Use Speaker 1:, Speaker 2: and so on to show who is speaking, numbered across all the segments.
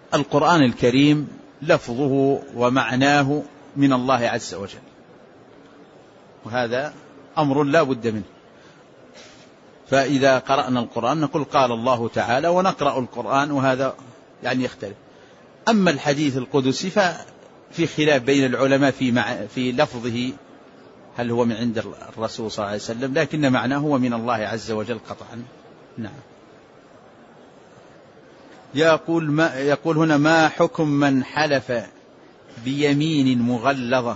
Speaker 1: القرآن الكريم لفظه ومعناه من الله عز وجل، وهذا أمر لا بد منه. فإذا قرأنا القرآن نقول قال الله تعالى ونقرأ القرآن، وهذا يعني يختلف. أما الحديث القدسي ففي خلاف بين العلماء في لفظه، هل هو من عند الرسول صلى الله عليه وسلم، لكن معناه هو من الله عز وجل قطعا. نعم. يقول هنا: ما حكم من حلف بيمين مغلظة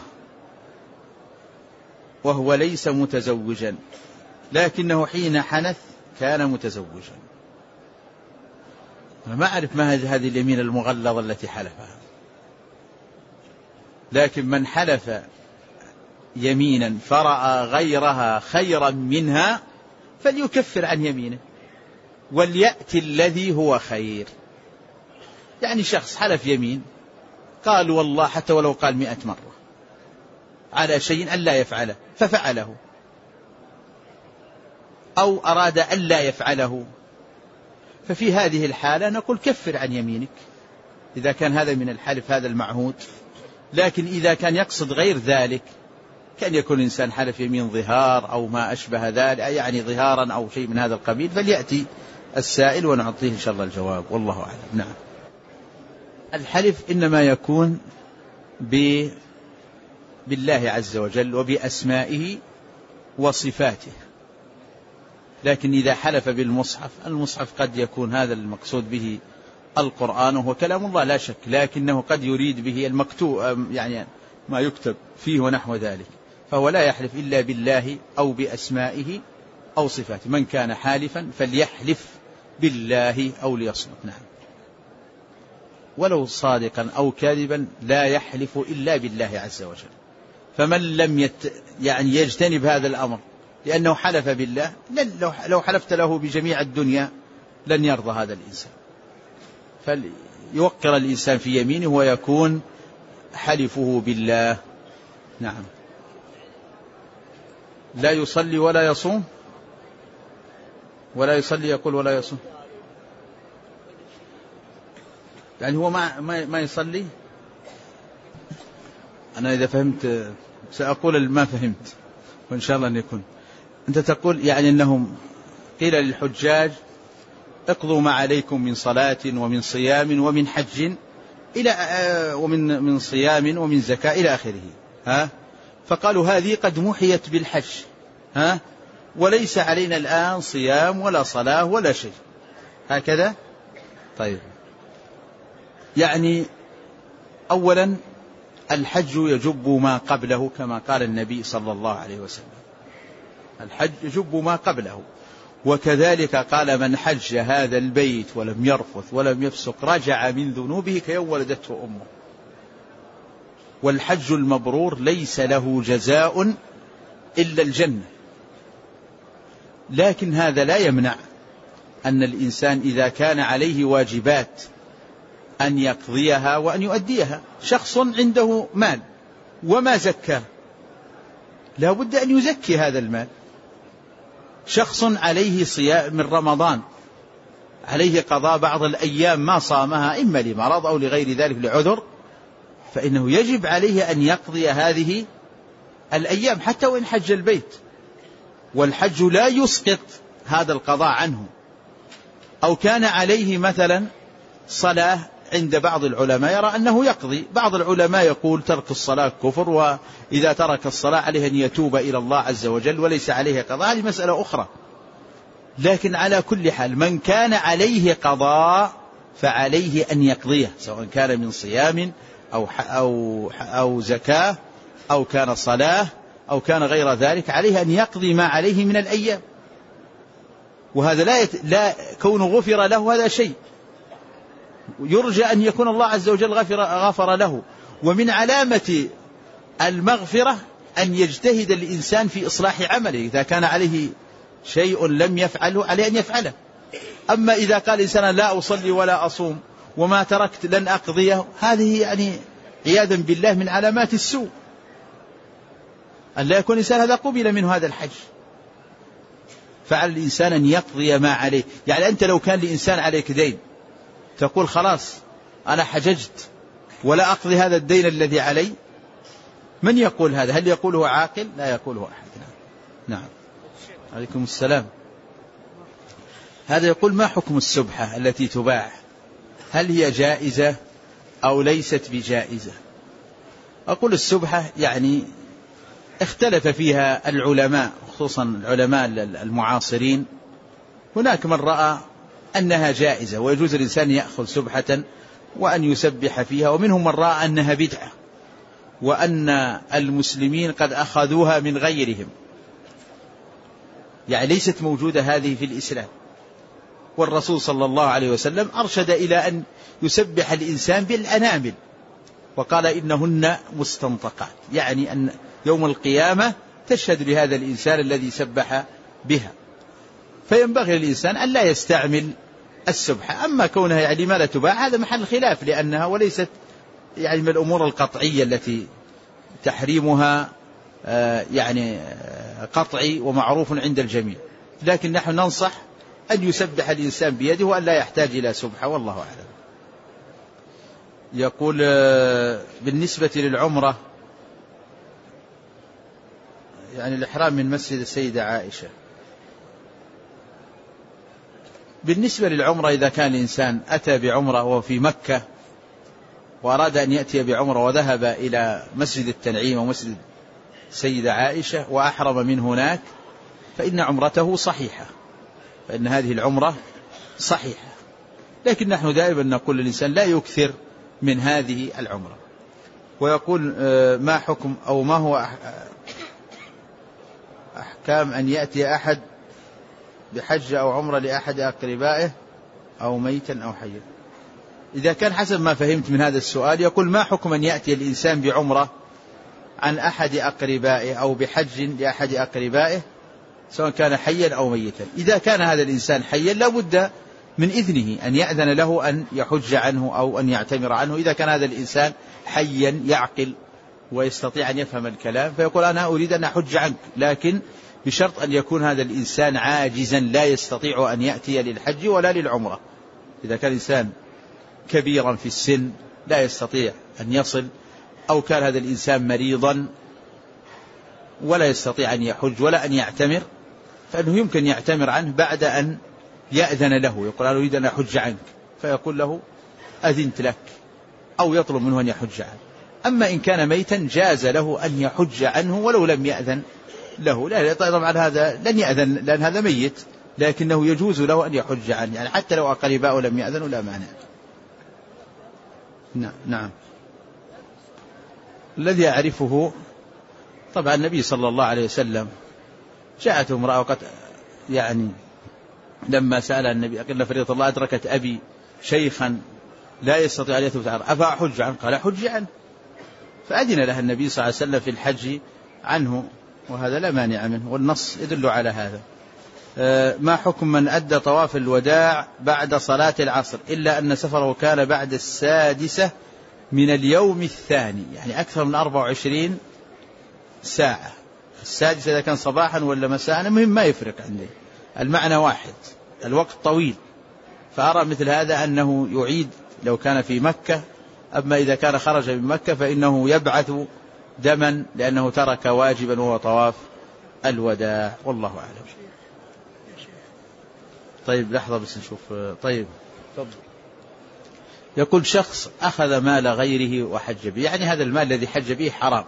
Speaker 1: وهو ليس متزوجا لكنه حين حنث كان متزوجا؟ أنا ما أعرف ما هذه اليمين المغلظة التي حلفها، لكن من حلف يمينا فرأى غيرها خيرا منها فليكفر عن يمينه وليأتي الذي هو خير. يعني شخص حلف يمين، قال والله حتى ولو قال 100 مرة على شيء أن لا يفعله ففعله، أو أراد أن لا يفعله، ففي هذه الحالة نقول كفر عن يمينك إذا كان هذا من الحلف هذا المعهود. لكن إذا كان يقصد غير ذلك، كان يكون الإنسان حلف يمين ظهار أو ما أشبه ذلك، يعني ظهارا أو شيء من هذا القبيل، فليأتي السائل ونعطيه إن شاء الله الجواب، والله أعلم. نعم. الحلف إنما يكون بالله عز وجل وبأسمائه وصفاته، لكن إذا حلف بالمصحف، المصحف قد يكون هذا المقصود به القرآن وهو كلام الله لا شك، لكنه قد يريد به المكتوب، يعني ما يكتب فيه ونحو ذلك، فهو لا يحلف إلا بالله أو بأسمائه أو صفاته. من كان حالفا فليحلف بالله أو ليصمت. نعم. ولو صادقا أو كاذبا لا يحلف إلا بالله عز وجل. فمن لم يعني يجتنب هذا الأمر لأنه حلف بالله، لو حلفت له بجميع الدنيا لن يرضى هذا الإنسان، فليوقر الإنسان في يمينه ويكون حلفه بالله. نعم. لا يصلي ولا يصوم، ولا يصلي يقول ولا يصوم، يعني هو ما يصلي. أنا إذا فهمت سأقول ما فهمت، وإن شاء الله أن يكون. أنت تقول يعني أنهم قيل للحجاج اقضوا ما عليكم من صلاة ومن صيام ومن حج ومن صيام ومن زكاة إلى آخره، فقالوا هذه قد محيت بالحج، وليس علينا الآن صيام ولا صلاة ولا شيء، هكذا. طيب، يعني أولا الحج يجب ما قبله كما قال النبي صلى الله عليه وسلم، الحج يجب ما قبله. وكذلك قال من حج هذا البيت ولم يرفث ولم يفسق رجع من ذنوبه كيوم ولدته أمه. والحج المبرور ليس له جزاء إلا الجنة. لكن هذا لا يمنع أن الإنسان إذا كان عليه واجبات أن يقضيها وأن يؤديها. شخص عنده مال وما زكاه، لا بد أن يزكي هذا المال. شخص عليه صيام من رمضان، عليه قضاء بعض الأيام ما صامها إما لمرض أو لغير ذلك لعذر، فإنه يجب عليه أن يقضي هذه الأيام حتى وإن حج البيت. والحج لا يسقط هذا القضاء عنه. أو كان عليه مثلا صلاة، عند بعض العلماء يرى أنه يقضي، بعض العلماء يقول ترك الصلاة كفر، وإذا ترك الصلاة عليه أن يتوب إلى الله عز وجل وليس عليه قضاء، هذه مسألة أخرى. لكن على كل حال من كان عليه قضاء فعليه أن يقضيه، سواء كان من صيام أو زكاة أو كان صلاة أو كان غير ذلك، عليه أن يقضي ما عليه من الأيام. وهذا لا كونه غفر له هذا شيء، يرجى أن يكون الله عز وجل غفر له. ومن علامة المغفرة أن يجتهد الإنسان في إصلاح عمله، إذا كان عليه شيء لم يفعله عليه أن يفعله. أما إذا قال الإنسان لا أصلي ولا أصوم وما تركت لن أقضيه، هذه يعني عياذا بالله من علامات السوء، أن لا يكون الإنسان هذا قبل منه هذا الحج. فعلى الإنسان أن يقضي ما عليه. يعني أنت لو كان لإنسان عليك دين تقول خلاص أنا حججت ولا أقضي هذا الدين الذي علي؟ من يقول هذا؟ هل يقوله عاقل؟ لا يقوله أحد. نعم. عليكم السلام. هذا يقول: ما حكم السبحة التي تباع؟ هل هي جائزة أو ليست بجائزة؟ أقول السبحة يعني اختلف فيها العلماء، خصوصا العلماء المعاصرين. هناك من رأى أنها جائزة ويجوز الإنسان يأخذ سبحة وأن يسبح فيها، ومنهم من رأى أنها بدعة وأن المسلمين قد أخذوها من غيرهم، يعني ليست موجودة هذه في الإسلام. والرسول صلى الله عليه وسلم أرشد إلى أن يسبح الإنسان بالأنامل، وقال: إنهن مستنطقات، يعني أن يوم القيامة تشهد لهذا الإنسان الذي سبح بها. فينبغي للإنسان أن لا يستعمل السبحة. أما كونها يعني ما لا تباع هذا محل خلاف، لأنها وليست يعني من الأمور القطعية التي تحريمها يعني قطعي ومعروف عند الجميع، لكن نحن ننصح أن يسبح الإنسان بيده وأن لا يحتاج إلى سبحة، والله أعلم. يقول: بالنسبة للعمرة، يعني الإحرام من مسجد السيدة عائشة، بالنسبة للعمرة إذا كان الإنسان أتى بعمرة وهو في مكة وأراد أن يأتي بعمرة وذهب إلى مسجد التنعيم ومسجد السيدة عائشة وأحرم من هناك، فإن عمرته صحيحة، فإن هذه العمرة صحيحة. لكن نحن دائما نقول للإنسان لا يكثر من هذه العمرة. ويقول: ما حكم أو ما هو أحكام أن يأتي أحد بحج أو عمرة لأحد أقربائه أو ميتا أو حيا؟ إذا كان حسب ما فهمت من هذا السؤال، يقول: ما حكم أن يأتي الإنسان بعمرة عن أحد أقربائه أو بحج لأحد أقربائه سواء كان حيا أو ميتا؟ إذا كان هذا الإنسان حيا لا بد من إذنه أن يأذن له أن يحج عنه أو أن يعتمر عنه. إذا كان هذا الإنسان حيا يعقل ويستطيع أن يفهم الكلام فيقول: أنا أريد أن أحج عنك، لكن بشرط أن يكون هذا الإنسان عاجزا لا يستطيع أن يأتي للحج ولا للعمرة. إذا كان الإنسان كبيرا في السن لا يستطيع أن يصل، أو كان هذا الإنسان مريضا ولا يستطيع أن يحج ولا أن يعتمر، فإنه يمكن يعتمر عنه بعد أن يأذن له، يقول: أنا أريد أن أحج عنك، فيقول له: أذنت لك، أو يطلب منه أن يحج عنه. أما إن كان ميتا جاز له أن يحج عنه ولو لم يأذن له، لا طبعا هذا لن يأذن لأن هذا ميت، لكنه يجوز له أن يحج عنه، يعني حتى لو أقرباء لم يأذنوا لا مانع. نعم. الذي أعرفه طبعا النبي صلى الله عليه وسلم جاءته امرأة وقد يعني لما سأل النبي: أقل فريضة الله أدركت أبي شيخا لا يستطيع أن يثبت عنه أفأحج عنه؟ قال: حج عنه. فأذن لها النبي صلى الله عليه وسلم في الحج عنه، وهذا لا مانع منه، والنص يدل على هذا. ما حكم من أدى طواف الوداع بعد صلاة العصر إلا أن سفره كان بعد 6 من اليوم الثاني، يعني أكثر من 24 ساعة. 6 إذا كان صباحا ولا مساء المهم ما يفرق عندي، المعنى واحد، الوقت طويل. فأرى مثل هذا أنه يعيد لو كان في مكة، أما إذا كان خرج من مكة فإنه يبعث دما لأنه ترك واجبا وهو طواف الوداع، والله أعلم. طيب لحظة بس نشوف. طيب يقول: شخص أخذ مال غيره وحج به، يعني هذا المال الذي حج به حرام،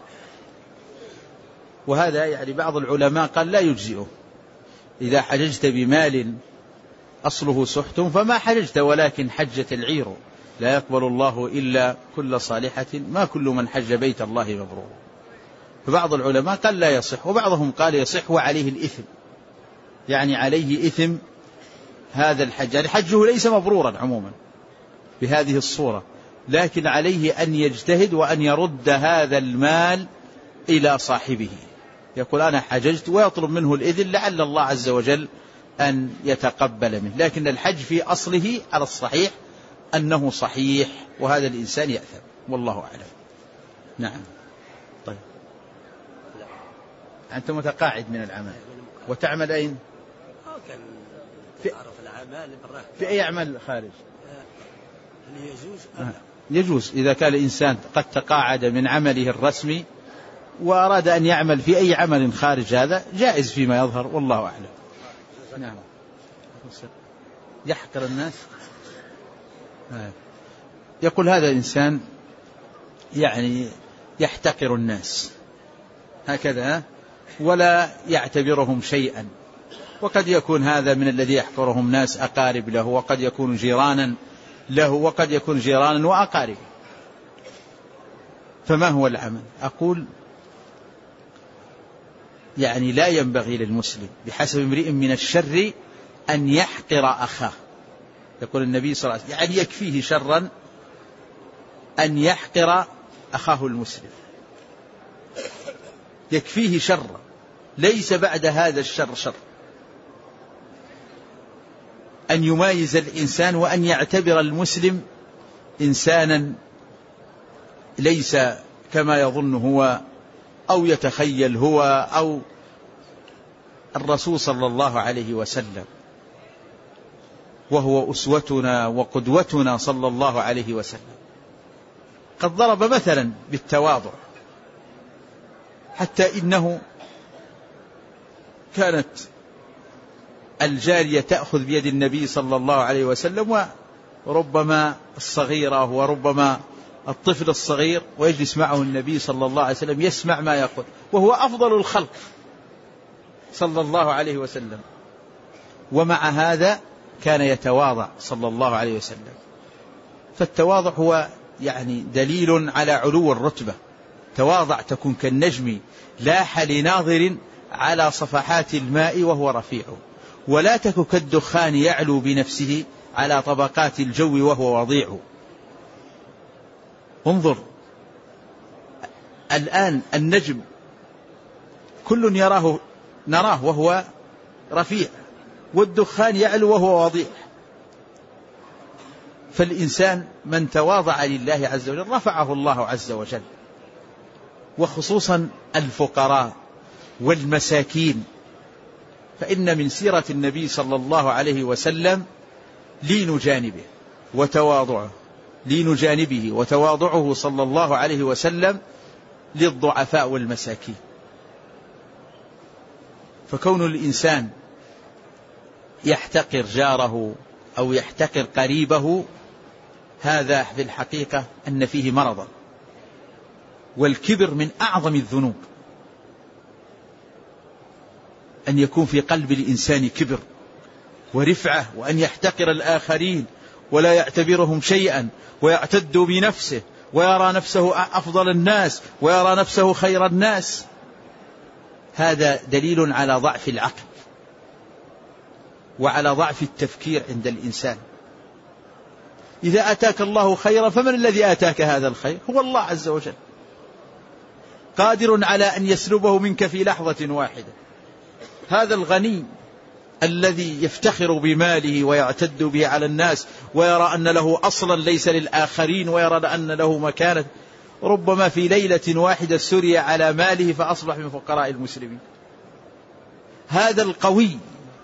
Speaker 1: وهذا يعني بعض العلماء قال لا يجزئه. إذا حججت بمال أصله سحت فما حججت ولكن حجة العير، لا يقبل الله إلا كل صالحة، ما كل من حج بيت الله مبرور. فبعض العلماء قال لا يصح، وبعضهم قال يصح وعليه الإثم، يعني عليه إثم هذا الحج، يعني حجه ليس مبرورا عموما بهذه الصورة، لكن عليه أن يجتهد وأن يرد هذا المال إلى صاحبه، يقول: أنا حججت، ويطلب منه الإذن لعل الله عز وجل أن يتقبل منه. لكن الحج في أصله على الصحيح أنه صحيح، وهذا الإنسان يأثم، والله أعلم. نعم. طيب أنت متقاعد من العمل وتعمل أين؟
Speaker 2: في أعمال
Speaker 1: في أي أعمال خارج؟ يجوز إذا كان الإنسان قد تقاعد من عمله الرسمي وأراد أن يعمل في أي عمل خارج هذا جائز فيما يظهر، والله أعلم. نعم. يحقر الناس. يقول هذا الإنسان يعني يحتقر الناس هكذا ولا يعتبرهم شيئا، وقد يكون هذا من الذي يحقرهم ناس أقارب له، وقد يكون جيرانا له، وقد يكون جيرانا وأقارب. فما هو العمل؟ أقول يعني لا ينبغي للمسلم بحسب امرئ من الشر أن يحقر أخاه. يقول النبي صلى الله عليه وسلم يعني يكفيه شرا أن يحقر أخاه المسلم، يكفيه شرا، ليس بعد هذا الشر شر. أن يمايز الإنسان وأن يعتبر المسلم إنسانا ليس كما يظن هو أو يتخيل هو، أو الرسول صلى الله عليه وسلم وهو أسوتنا وقدوتنا صلى الله عليه وسلم قد ضرب مثلا بالتواضع، حتى إنه كانت الجارية تأخذ بيد النبي صلى الله عليه وسلم، وربما الصغيرة وربما الطفل الصغير، ويجلس معه النبي صلى الله عليه وسلم يسمع ما يقول، وهو أفضل الخلق صلى الله عليه وسلم، ومع هذا كان يتواضع صلى الله عليه وسلم. فالتواضع هو يعني دليل على علو الرتبة. تواضع تكون كالنجم لاح لناظر على صفحات الماء وهو رفيع، ولا تك كالدخان يعلو بنفسه على طبقات الجو وهو وضيع. انظر الآن النجم كل نراه وهو رفيع، والدخان يعلو وهو وضيع. فالإنسان من تواضع لله عز وجل رفعه الله عز وجل، وخصوصا الفقراء والمساكين. فإن من سيرة النبي صلى الله عليه وسلم لين جانبه وتواضعه، لين جانبه وتواضعه صلى الله عليه وسلم للضعفاء والمساكين. فكون الإنسان يحتقر جاره أو يحتقر قريبه هذا في الحقيقة أن فيه مرضا، والكبر من أعظم الذنوب، أن يكون في قلب الإنسان كبر ورفعة، وأن يحتقر الآخرين ولا يعتبرهم شيئا، ويعتد بنفسه ويرى نفسه أفضل الناس ويرى نفسه خير الناس. هذا دليل على ضعف العقل وعلى ضعف التفكير عند الإنسان. إذا أتاك الله خيرا فمن الذي آتاك هذا الخير؟ هو الله عز وجل، قادر على أن يسلبه منك في لحظة واحدة. هذا الغني الذي يفتخر بماله ويعتد به على الناس ويرى أن له أصلا ليس للآخرين، ويرى أن له مكانة، ربما في ليلة واحدة سري على ماله فأصبح من فقراء المسلمين. هذا القوي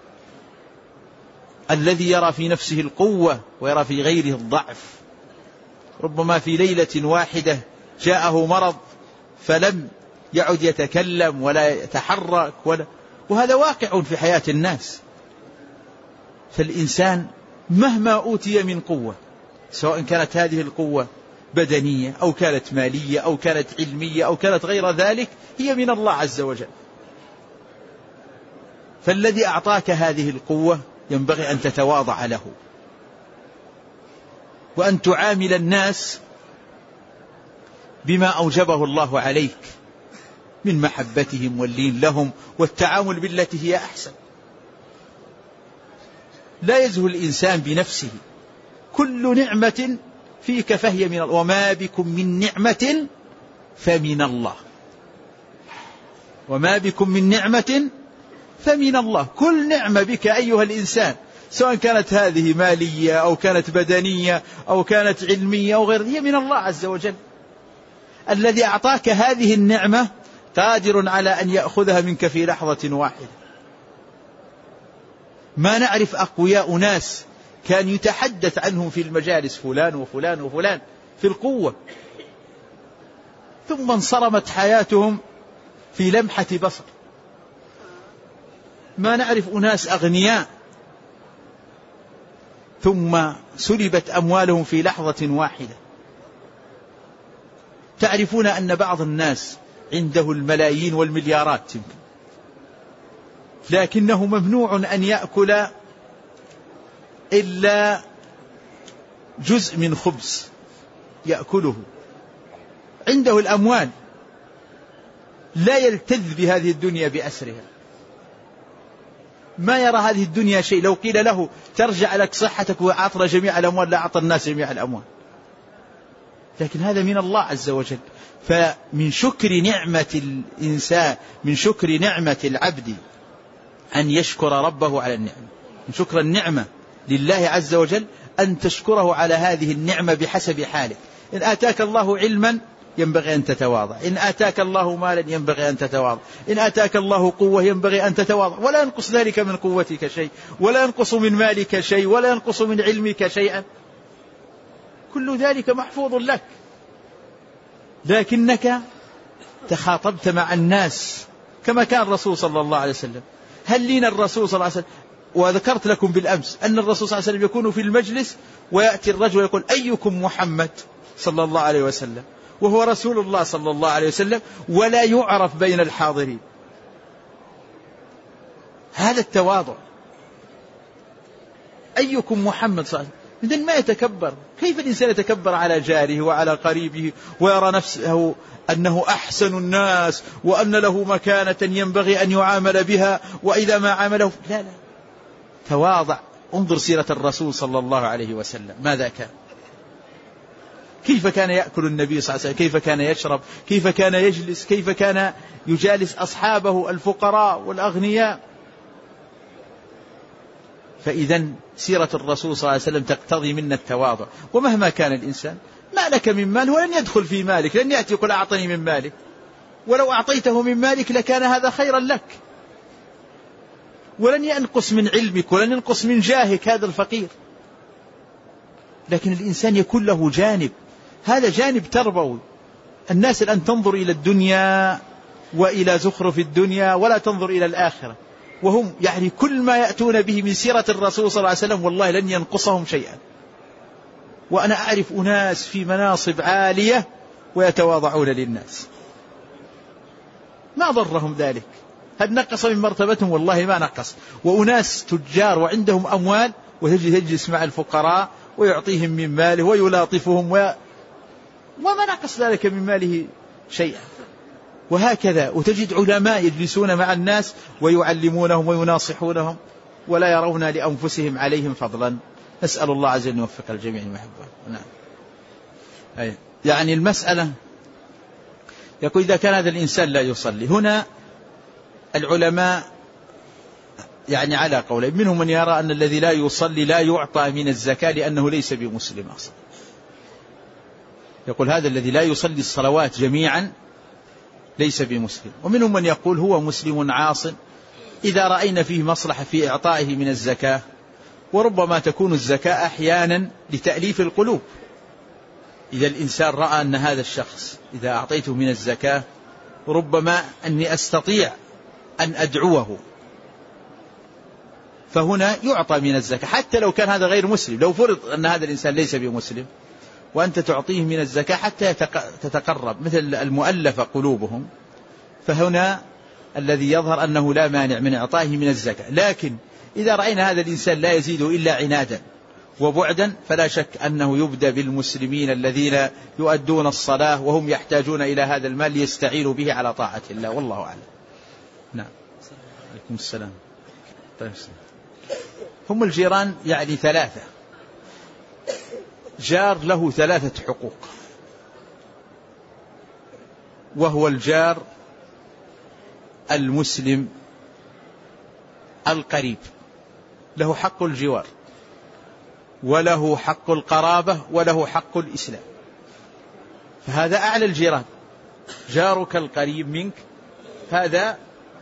Speaker 1: الذي يرى في نفسه القوة ويرى في غيره الضعف، ربما في ليلة واحدة جاءه مرض فلم يعد يتكلم ولا يتحرك وهذا واقع في حياة الناس. فالإنسان مهما أوتي من قوة، سواء كانت هذه القوة بدنية أو كانت مالية أو كانت علمية أو كانت غير ذلك، هي من الله عز وجل. فالذي أعطاك هذه القوة ينبغي أن تتواضع له، وأن تعامل الناس بما أوجبه الله عليك من محبتهم واللين لهم والتعامل بالتي هي أحسن. لا يزهو الإنسان بنفسه، كل نعمة فيك فهي من الله، وما بكم من نعمة فمن الله، وما بكم من نعمة فمن الله. كل نعمة بك أيها الإنسان، سواء كانت هذه مالية أو كانت بدنية أو كانت علمية أو غير، هي من الله عز وجل. الذي أعطاك هذه النعمة قادر على أن يأخذها منك في لحظة واحدة. ما نعرف أقوياء ناس كان يتحدث عنهم في المجالس فلان وفلان وفلان في القوة، ثم انصرمت حياتهم في لمحة بصر. ما نعرف أناس أغنياء ثم سلبت أموالهم في لحظة واحدة. تعرفون أن بعض الناس عنده الملايين والمليارات يمكن، لكنه ممنوع أن يأكل إلا جزء من خبز يأكله. عنده الأموال، لا يلتذ بهذه الدنيا بأسرها، ما يرى هذه الدنيا شيء. لو قيل له ترجع لك صحتك وأعطنا جميع الأموال لا أعطى الناس جميع الأموال، لكن هذا من الله عز وجل. فمن شكر نعمة الإنسان، من شكر نعمة العبد أن يشكر ربه على النعمة. من شكر النعمة لله عز وجل أن تشكره على هذه النعمة بحسب حالك. إن آتاك الله علما ينبغي أن تتواضع، إن آتاك الله مالا ينبغي أن تتواضع، إن آتاك الله قوة ينبغي أن تتواضع، ولا ينقص ذلك من قوتك شيء، ولا ينقص من مالك شيء، ولا ينقص من علمك شيئا، كل ذلك محفوظ لك. لكنك تخاطبت مع الناس كما كان الرسول صلى الله عليه وسلم. هل لنا الرسول صلى الله عليه وسلم، وذكرت لكم بالأمس أن الرسول صلى الله عليه وسلم يكون في المجلس ويأتي الرجل ويقول أيكم محمد صلى الله عليه وسلم، وهو رسول الله صلى الله عليه وسلم، ولا يعرف بين الحاضرين. هذا التواضع. أيكم محمد صلى الله عليه وسلم، إذن ما يتكبر. كيف الإنسان يتكبر على جاره وعلى قريبه ويرى نفسه أنه أحسن الناس وأن له مكانة ينبغي أن يعامل بها، وإذا ما عامله لا. تواضع. انظر سيرة الرسول صلى الله عليه وسلم ماذا كان، كيف كان يأكل النبي صلى الله عليه وسلم، كيف كان يشرب، كيف كان يجلس، كيف كان يجالس أصحابه الفقراء والأغنياء. فإذا سيرة الرسول صلى الله عليه وسلم تقتضي منا التواضع. ومهما كان الإنسان، ما لك من مال ولن يدخل في مالك، لن يأتي يقول أعطني من مالك، ولو أعطيته من مالك لكان هذا خيرا لك، ولن ينقص من علمك ولن ينقص من جاهك هذا الفقير. لكن الإنسان يكون له جانب، هذا جانب تربوي. الناس الآن تنظر إلى الدنيا وإلى زخرف الدنيا ولا تنظر إلى الآخرة، وهم يعني كل ما يأتون به من سيرة الرسول صلى الله عليه وسلم والله لن ينقصهم شيئا. وأنا أعرف أناس في مناصب عالية ويتواضعون للناس، ما ضرهم ذلك. هل نقص من مرتبتهم؟ والله ما نقص. وأناس تجار وعندهم أموال ويجلس مع الفقراء ويعطيهم من ماله ويلاطفهم وما نقص ذلك من ماله شيئا. وهكذا. وتجد علماء يجلسون مع الناس ويعلمونهم ويناصحونهم ولا يرون لأنفسهم عليهم فضلا. نسأل الله عز وجل أن يوفق الجميع المحبة. نعم. يعني المسألة يقول إذا كان هذا الإنسان لا يصلي، هنا العلماء يعني على قولين، منهم من يرى أن الذي لا يصلي لا يعطى من الزكاة لأنه ليس بمسلم أصلا. يقول هذا الذي لا يصلي الصلوات جميعا ليس بمسلم. ومنهم من يقول هو مسلم عاص إذا رأينا فيه مصلحة في إعطائه من الزكاة. وربما تكون الزكاة أحيانا لتأليف القلوب. إذا الإنسان رأى أن هذا الشخص إذا أعطيته من الزكاة ربما أني أستطيع أن أدعوه، فهنا يعطى من الزكاة حتى لو كان هذا غير مسلم. لو فرض أن هذا الإنسان ليس بمسلم وأنت تعطيه من الزكاة حتى تتقرب، مثل المؤلفة قلوبهم، فهنا الذي يظهر أنه لا مانع من إعطائه من الزكاة. لكن إذا رأينا هذا الإنسان لا يزيد إلا عنادا وبعدا فلا شك أنه يبدأ بالمسلمين الذين يؤدون الصلاة وهم يحتاجون إلى هذا المال ليستعينوا به على طاعة الله، والله أعلم. نعم. عليكم السلام. طيب. هم الجيران يعني ثلاثة. جار له ثلاثة حقوق، وهو الجار المسلم القريب، له حق الجوار وله حق القرابة وله حق الإسلام، فهذا أعلى الجيران. جارك القريب منك هذا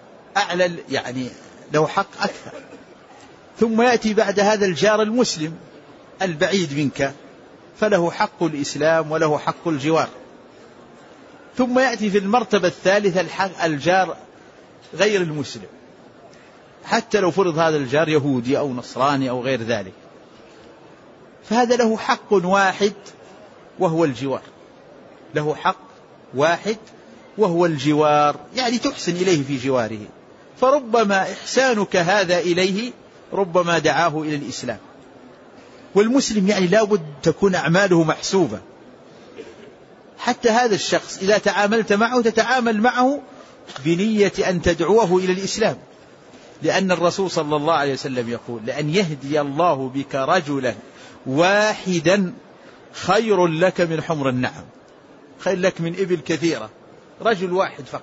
Speaker 1: أعلى، يعني له حق أكثر. ثم يأتي بعد هذا الجار المسلم البعيد منك فله حق الإسلام وله حق الجوار. ثم يأتي في المرتبة الثالثة الجار غير المسلم، حتى لو فرض هذا الجار يهودي أو نصراني أو غير ذلك، فهذا له حق واحد وهو الجوار، له حق واحد وهو الجوار، يعني تحسن إليه في جواره، فربما إحسانك هذا إليه ربما دعاه إلى الإسلام. والمسلم يعني لا بد تكون أعماله محسوبة، حتى هذا الشخص إذا تعاملت معه تتعامل معه بنية أن تدعوه إلى الإسلام، لأن الرسول صلى الله عليه وسلم يقول: لأن يهدي الله بك رجلا واحدا خير لك من حمر النعم، خير لك من إبل كثيرة، رجل واحد فقط.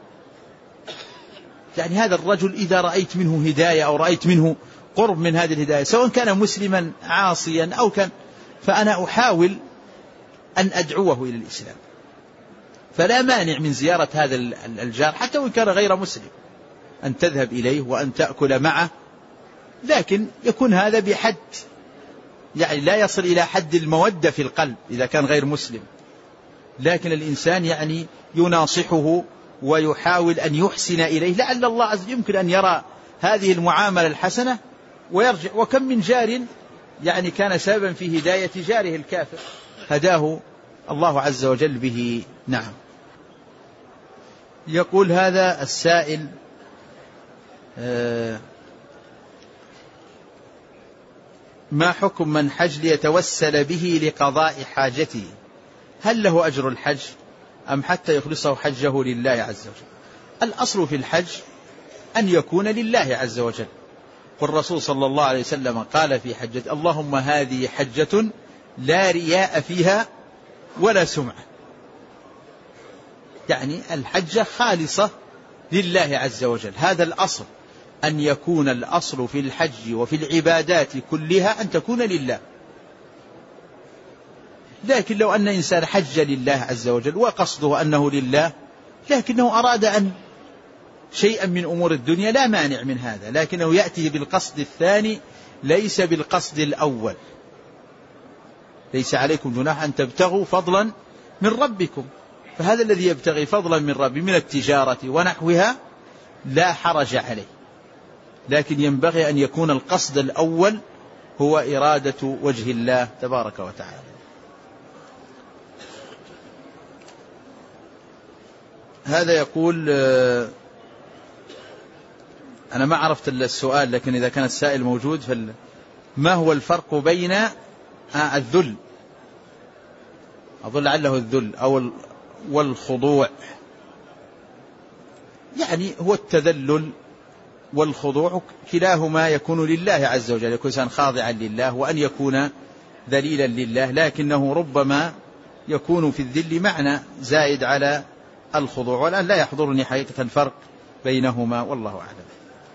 Speaker 1: يعني هذا الرجل إذا رأيت منه هداية أو رأيت منه قرب من هذه الهداية، سواء كان مسلما عاصيا أو كان، فأنا أحاول أن أدعوه إلى الإسلام. فلا مانع من زيارة هذا الجار حتى وإن كان غير مسلم، أن تذهب إليه وأن تأكل معه، لكن يكون هذا بحد، يعني لا يصل إلى حد المودة في القلب إذا كان غير مسلم، لكن الإنسان يعني يناصحه ويحاول أن يحسن إليه، لعل الله عز وجل يمكن أن يرى هذه المعاملة الحسنة ويرجع. وكم من جار يعني كان سببا في هداية جاره الكافر هداه الله عز وجل به. نعم. يقول هذا السائل: ما حكم من حج ليتوسل به لقضاء حاجته؟ هل له أجر الحج أم حتى يخلصه حجه لله عز وجل؟ الأصل في الحج أن يكون لله عز وجل، والرسول صلى الله عليه وسلم قال في حجة: اللهم هذه حجة لا رياء فيها ولا سمعة، يعني الحجة خالصة لله عز وجل. هذا الأصل، أن يكون الأصل في الحج وفي العبادات كلها أن تكون لله. لكن لو أن إنسان حج لله عز وجل وقصده أنه لله، لكنه أراد أن شيئا من أمور الدنيا، لا مانع من هذا، لكنه يأتي بالقصد الثاني ليس بالقصد الأول. ليس عليكم جناح أن تبتغوا فضلا من ربكم، فهذا الذي يبتغي فضلا من ربه من التجارة ونحوها لا حرج عليه، لكن ينبغي أن يكون القصد الأول هو إرادة وجه الله تبارك وتعالى. هذا يقول: أنا ما عرفت السؤال، لكن إذا كان السائل موجود، ما هو الفرق بين الذل، أظن لعله الذل أو والخضوع؟ يعني هو التذلل والخضوع كلاهما يكون لله عز وجل، يكون إنسان خاضعا لله، وأن يكون ذليلا لله، لكنه ربما يكون في الذل معنى زائد على الخضوع، والآن لا يحضرني حقيقة الفرق بينهما والله أعلم.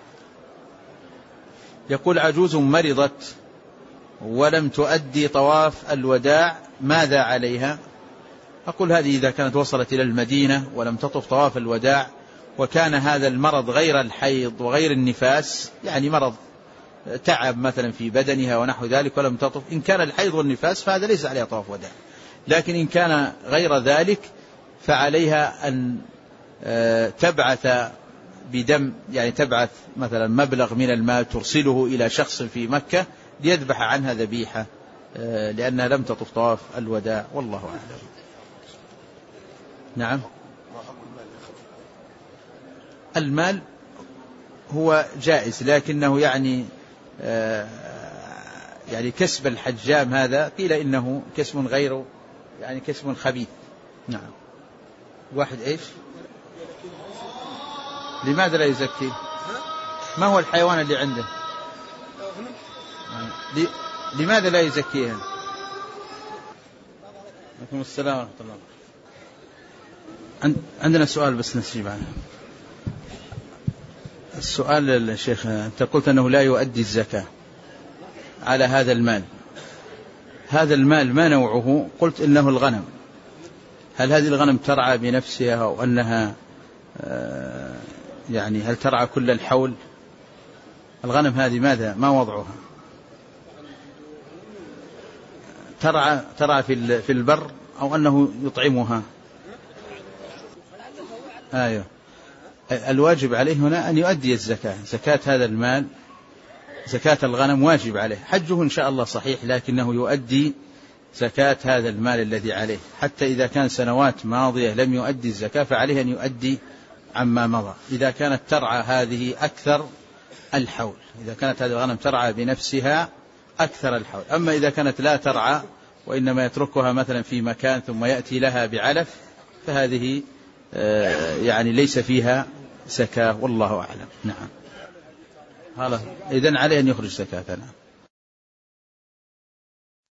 Speaker 1: يقول: عجوز مرضت ولم تؤدي طواف الوداع، ماذا عليها؟ أقول: هذه إذا كانت وصلت إلى المدينة ولم تطف طواف الوداع، وكان هذا المرض غير الحيض وغير النفاس، يعني مرض تعب مثلا في بدنها ونحو ذلك ولم تطف، إن كان الحيض والنفاس فهذا ليس عليها طواف وداع، لكن إن كان غير ذلك فعليها أن تبعث بدم، يعني تبعث مثلا مبلغ من المال ترسله إلى شخص في مكة ليذبح عنها ذبيحة، لأنها لم تطف طواف الوداع والله أعلم. نعم. المال هو جائز، لكنه يعني كسب الحجام هذا قيل إنه كسب غير، يعني كسب خبيث. نعم. واحد إيش؟ لماذا لا يزكي؟ ما هو الحيوان اللي عنده؟ لماذا لا يزكيها؟ عليكم السلام ورحمة الله. عندنا سؤال بس نسيب عنه. السؤال الشيخ، أنت قلت أنه لا يؤدي الزكاة على هذا المال. هذا المال ما نوعه؟ قلت إنه الغنم. هل هذه الغنم ترعى بنفسها أو أنها يعني هل ترعى كل الحول؟ الغنم هذه ماذا ما وضعها؟ ترعى في البر أو أنه يطعمها. أيوه. الواجب عليه هنا أن يؤدي الزكاة، زكاة هذا المال، زكاة الغنم واجب عليه. حجه إن شاء الله صحيح، لكنه يؤدي زكاة هذا المال الذي عليه، حتى إذا كان سنوات ماضية لم يؤدي الزكاة فعليه أن يؤدي عما مضى، إذا كانت ترعى هذه أكثر الحول، إذا كانت هذه الغنم ترعى بنفسها أكثر الحول. أما إذا كانت لا ترعى وإنما يتركها مثلا في مكان ثم يأتي لها بعلف فهذه يعني ليس فيها زكاة، والله أعلم. نعم. إذن عليه أن يخرج زكاة.